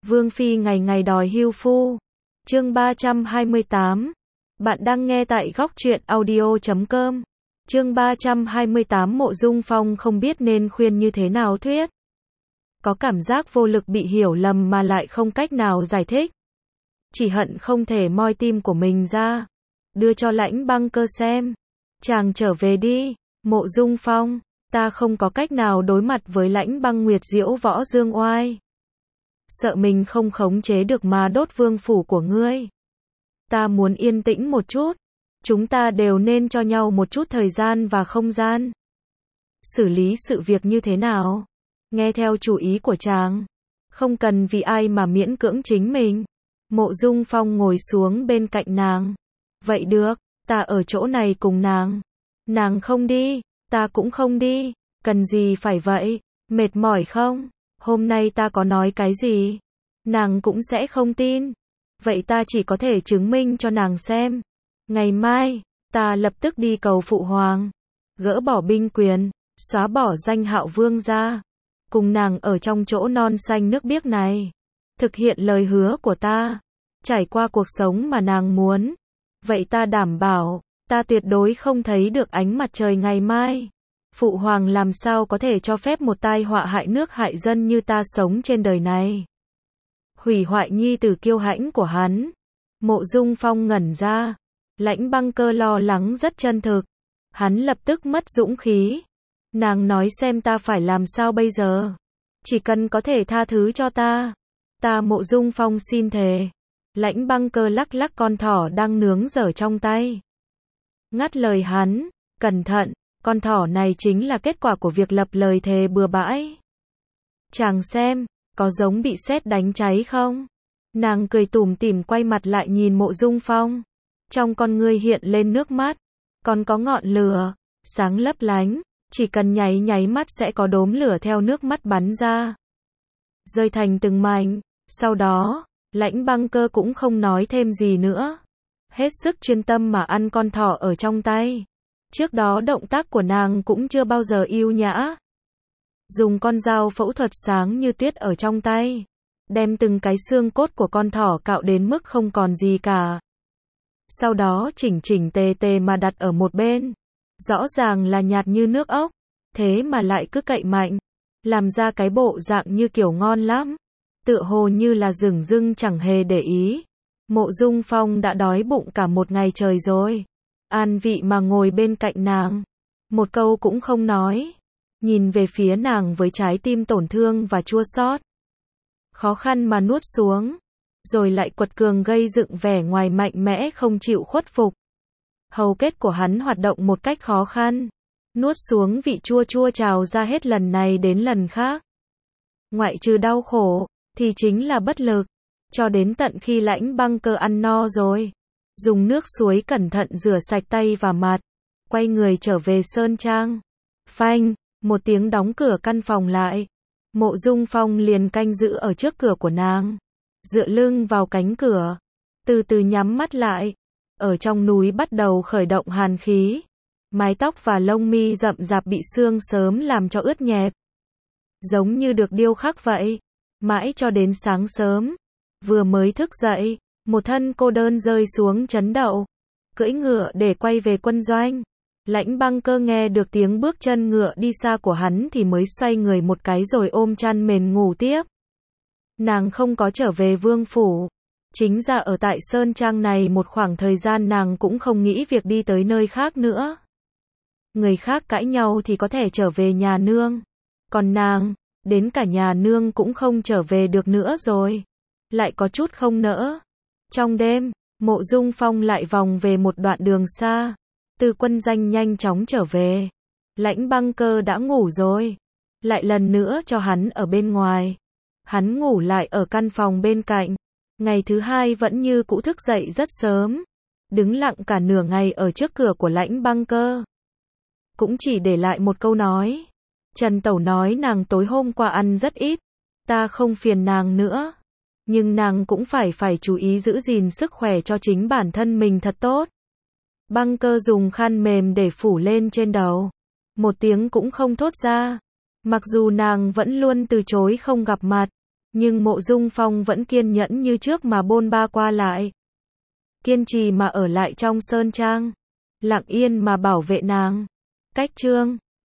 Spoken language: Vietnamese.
Vương Phi ngày ngày đòi hưu phu. Chương 328. Bạn đang nghe tại góc truyện audio.com. Chương 328. Mộ Dung Phong không biết nên khuyên như thế nào thuyết. Có cảm giác vô lực bị hiểu lầm mà lại không cách nào giải thích. Chỉ hận không thể moi tim của mình ra, đưa cho Lãnh Băng Cơ xem. Chàng trở về đi, Mộ Dung Phong, ta không có cách nào đối mặt với Lãnh Băng Nguyệt Diễu Võ Dương Oai. Sợ mình không khống chế được mà đốt vương phủ của ngươi. Ta muốn yên tĩnh một chút. Chúng ta đều nên cho nhau một chút thời gian và không gian. Xử lý sự việc như thế nào? Nghe theo chủ ý của chàng. Không cần vì ai mà miễn cưỡng chính mình. Mộ Dung Phong ngồi xuống bên cạnh nàng. Vậy được, ta ở chỗ này cùng nàng. Nàng không đi, ta cũng không đi. Cần gì phải vậy? Mệt mỏi không? Hôm nay ta có nói cái gì? Nàng cũng sẽ không tin. Vậy ta chỉ có thể chứng minh cho nàng xem. Ngày mai, ta lập tức đi cầu phụ hoàng. Gỡ bỏ binh quyền, xóa bỏ danh Hạo Vương ra. Cùng nàng ở trong chỗ non xanh nước biếc này. Thực hiện lời hứa của ta. Trải qua cuộc sống mà nàng muốn. Vậy ta đảm bảo, ta tuyệt đối không thấy được ánh mặt trời ngày mai. Phụ hoàng làm sao có thể cho phép một tai họa hại nước hại dân như ta sống trên đời này. Hủy hoại nhi tử kiêu hãnh của hắn. Mộ Dung Phong ngẩn ra. Lãnh Băng Cơ lo lắng rất chân thực. Hắn lập tức mất dũng khí. Nàng nói xem ta phải làm sao bây giờ. Chỉ cần có thể tha thứ cho ta. Ta Mộ Dung Phong xin thề. Lãnh Băng Cơ lắc lắc con thỏ đang nướng dở trong tay. Ngắt lời hắn. Cẩn thận, con thỏ này chính là kết quả của việc lập lời thề bừa bãi. Chàng xem, có giống bị sét đánh cháy không? Nàng cười tủm tỉm quay mặt lại nhìn Mộ Dung Phong. Trong con ngươi hiện lên nước mắt. Còn có ngọn lửa, sáng lấp lánh. Chỉ cần nháy nháy mắt sẽ có đốm lửa theo nước mắt bắn ra. Rơi thành từng mảnh. Sau đó, Lãnh Băng Cơ cũng không nói thêm gì nữa. Hết sức chuyên tâm mà ăn con thỏ ở trong tay. Trước đó động tác của nàng cũng chưa bao giờ yêu nhã. Dùng con dao phẫu thuật sáng như tuyết ở trong tay. Đem từng cái xương cốt của con thỏ cạo đến mức không còn gì cả. Sau đó chỉnh chỉnh tề tề mà đặt ở một bên. Rõ ràng là nhạt như nước ốc. Thế mà lại cứ cậy mạnh. Làm ra cái bộ dạng như kiểu ngon lắm. Tựa hồ như là dửng dưng chẳng hề để ý. Mộ Dung Phong đã đói bụng cả một ngày trời rồi. An vị mà ngồi bên cạnh nàng. Một câu cũng không nói. Nhìn về phía nàng với trái tim tổn thương và chua xót. Khó khăn mà nuốt xuống. Rồi lại quật cường gây dựng vẻ ngoài mạnh mẽ không chịu khuất phục. Hầu kết của hắn hoạt động một cách khó khăn. Nuốt xuống vị chua chua trào ra hết lần này đến lần khác. Ngoại trừ đau khổ, thì chính là bất lực. Cho đến tận khi Lãnh Băng Cơ ăn no rồi. Dùng nước suối cẩn thận rửa sạch tay và mặt. Quay người trở về Sơn Trang. Phanh, một tiếng đóng cửa căn phòng lại. Mộ Dung Phong liền canh giữ ở trước cửa của nàng. Dựa lưng vào cánh cửa. Từ từ nhắm mắt lại. Ở trong núi bắt đầu khởi động hàn khí. Mái tóc và lông mi rậm rạp bị sương sớm làm cho ướt nhẹp. Giống như được điêu khắc vậy. Mãi cho đến sáng sớm. Vừa mới thức dậy. Một thân cô đơn rơi xuống trấn đậu. Cưỡi ngựa để quay về quân doanh. Lãnh Băng Cơ nghe được tiếng bước chân ngựa đi xa của hắn thì mới xoay người một cái rồi ôm chăn mền ngủ tiếp. Nàng không có trở về vương phủ. Chính ra ở tại Sơn Trang này một khoảng thời gian nàng cũng không nghĩ việc đi tới nơi khác nữa. Người khác cãi nhau thì có thể trở về nhà nương. Còn nàng, đến cả nhà nương cũng không trở về được nữa rồi. Lại có chút không nỡ. Trong đêm, Mộ Dung Phong lại vòng về một đoạn đường xa. Từ quân doanh nhanh chóng trở về. Lãnh Băng Cơ đã ngủ rồi. Lại lần nữa cho hắn ở bên ngoài. Hắn ngủ lại ở căn phòng bên cạnh. Ngày thứ hai vẫn như cũ thức dậy rất sớm. Đứng lặng cả nửa ngày ở trước cửa của Lãnh Băng Cơ. Cũng chỉ để lại một câu nói. Trần Tẩu nói nàng tối hôm qua ăn rất ít. Ta không phiền nàng nữa. Nhưng nàng cũng phải chú ý giữ gìn sức khỏe cho chính bản thân mình thật tốt. Băng Cơ dùng khăn mềm để phủ lên trên đầu. Một tiếng cũng không thốt ra. Mặc dù nàng vẫn luôn từ chối không gặp mặt. Nhưng Mộ Dung Phong vẫn kiên nhẫn như trước mà bôn ba qua lại. Kiên trì mà ở lại trong sơn trang. Lặng yên mà bảo vệ nàng. Cách chương